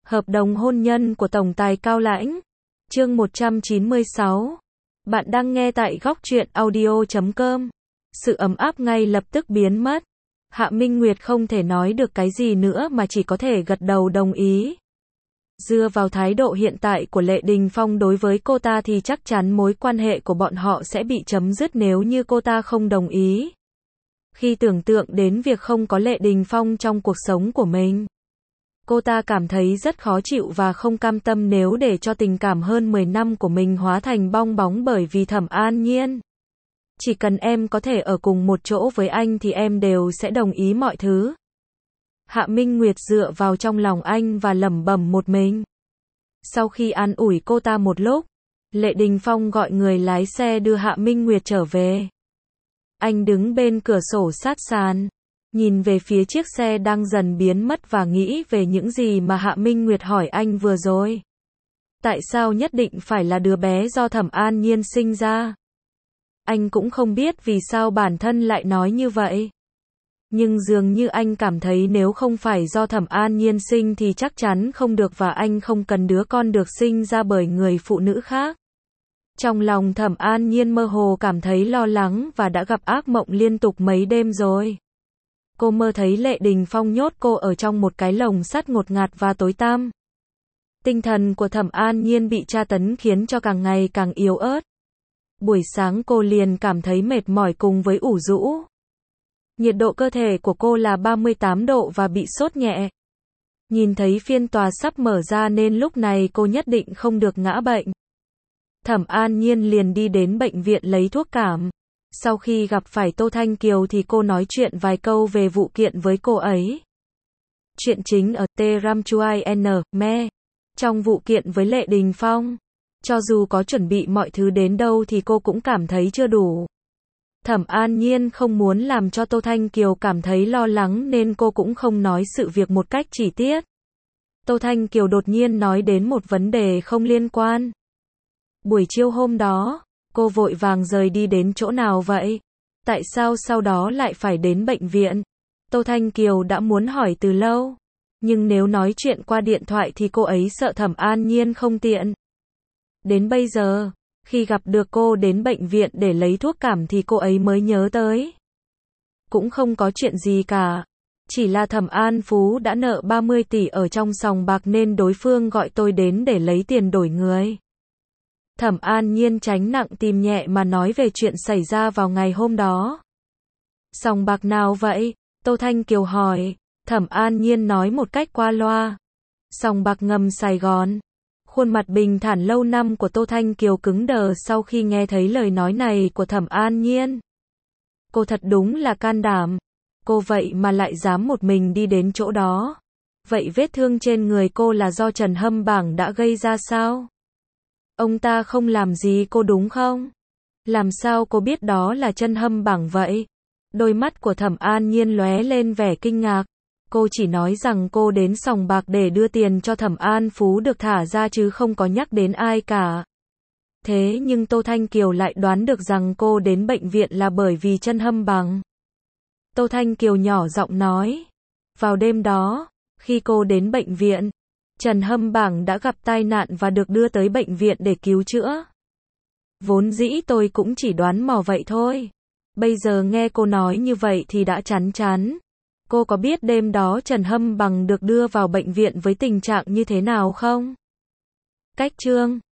Hợp đồng hôn nhân của Tổng tài Cao Lãnh. Chương 196. Bạn đang nghe tại góc truyện audio.com. Sự ấm áp ngay lập tức biến mất. Hạ Minh Nguyệt không thể nói được cái gì nữa mà chỉ có thể gật đầu đồng ý. Dựa vào thái độ hiện tại của Lệ Đình Phong đối với cô ta thì chắc chắn mối quan hệ của bọn họ sẽ bị chấm dứt nếu như cô ta không đồng ý. Khi tưởng tượng đến việc không có Lệ Đình Phong trong cuộc sống của mình, cô ta cảm thấy rất khó chịu và không cam tâm nếu để cho tình cảm hơn 10 năm của mình hóa thành bong bóng bởi vì Thẩm An Nhiên. Chỉ cần em có thể ở cùng một chỗ với anh thì em đều sẽ đồng ý mọi thứ. Hạ Minh Nguyệt dựa vào trong lòng anh và lẩm bẩm một mình. Sau khi an ủi cô ta một lúc, Lệ Đình Phong gọi người lái xe đưa Hạ Minh Nguyệt trở về. Anh đứng bên cửa sổ sát sàn, nhìn về phía chiếc xe đang dần biến mất và nghĩ về những gì mà Hạ Minh Nguyệt hỏi anh vừa rồi. Tại sao nhất định phải là đứa bé do Thẩm An Nhiên sinh ra? Anh cũng không biết vì sao bản thân lại nói như vậy. Nhưng dường như anh cảm thấy nếu không phải do Thẩm An Nhiên sinh thì chắc chắn không được và anh không cần đứa con được sinh ra bởi người phụ nữ khác. Trong lòng Thẩm An Nhiên mơ hồ cảm thấy lo lắng và đã gặp ác mộng liên tục mấy đêm rồi. Cô mơ thấy Lệ Đình Phong nhốt cô ở trong một cái lồng sắt ngột ngạt và tối tăm. Tinh thần của Thẩm An Nhiên bị tra tấn khiến cho càng ngày càng yếu ớt. Buổi sáng cô liền cảm thấy mệt mỏi cùng với ủ rũ. Nhiệt độ cơ thể của cô là 38 độ và bị sốt nhẹ. Nhìn thấy phiên tòa sắp mở ra nên lúc này cô nhất định không được ngã bệnh. Thẩm An Nhiên liền đi đến bệnh viện lấy thuốc cảm. Sau khi gặp phải Tô Thanh Kiều thì cô nói chuyện vài câu về vụ kiện với cô ấy. Chuyện chính ở T-Ram-Chuai-N-Me. Trong vụ kiện với Lệ Đình Phong, cho dù có chuẩn bị mọi thứ đến đâu thì cô cũng cảm thấy chưa đủ. Thẩm An Nhiên không muốn làm cho Tô Thanh Kiều cảm thấy lo lắng nên cô cũng không nói sự việc một cách chi tiết. Tô Thanh Kiều đột nhiên nói đến một vấn đề không liên quan. Buổi chiều hôm đó, cô vội vàng rời đi đến chỗ nào vậy? Tại sao sau đó lại phải đến bệnh viện? Tô Thanh Kiều đã muốn hỏi từ lâu. Nhưng nếu nói chuyện qua điện thoại thì cô ấy sợ Thẩm An Nhiên không tiện. Đến bây giờ, khi gặp được cô đến bệnh viện để lấy thuốc cảm thì cô ấy mới nhớ tới. Cũng không có chuyện gì cả. Chỉ là Thẩm An Phú đã nợ 30 tỷ ở trong sòng bạc nên đối phương gọi tôi đến để lấy tiền đổi người. Thẩm An Nhiên tránh nặng tìm nhẹ mà nói về chuyện xảy ra vào ngày hôm đó. Sòng bạc nào vậy? Tô Thanh Kiều hỏi. Thẩm An Nhiên nói một cách qua loa. Sòng bạc ngầm Sài Gòn. Khuôn mặt bình thản lâu năm của Tô Thanh Kiều cứng đờ sau khi nghe thấy lời nói này của Thẩm An Nhiên. Cô thật đúng là can đảm. Cô vậy mà lại dám một mình đi đến chỗ đó. Vậy vết thương trên người cô là do Trần Hâm Bảng đã gây ra sao? Ông ta không làm gì cô đúng không? Làm sao cô biết đó là Trần Hâm Bảng vậy? Đôi mắt của Thẩm An Nhiên lóe lên vẻ kinh ngạc. Cô chỉ nói rằng cô đến sòng bạc để đưa tiền cho Thẩm An Phú được thả ra chứ không có nhắc đến ai cả. Thế nhưng Tô Thanh Kiều lại đoán được rằng cô đến bệnh viện là bởi vì Trần Hâm Bảng. Tô Thanh Kiều nhỏ giọng nói. Vào đêm đó, khi cô đến bệnh viện, Trần Hâm Bảng đã gặp tai nạn và được đưa tới bệnh viện để cứu chữa. Vốn dĩ tôi cũng chỉ đoán mò vậy thôi. Bây giờ nghe cô nói như vậy thì đã chắn chắn. Cô có biết đêm đó Trần Hâm Bảng được đưa vào bệnh viện với tình trạng như thế nào không? Cách chương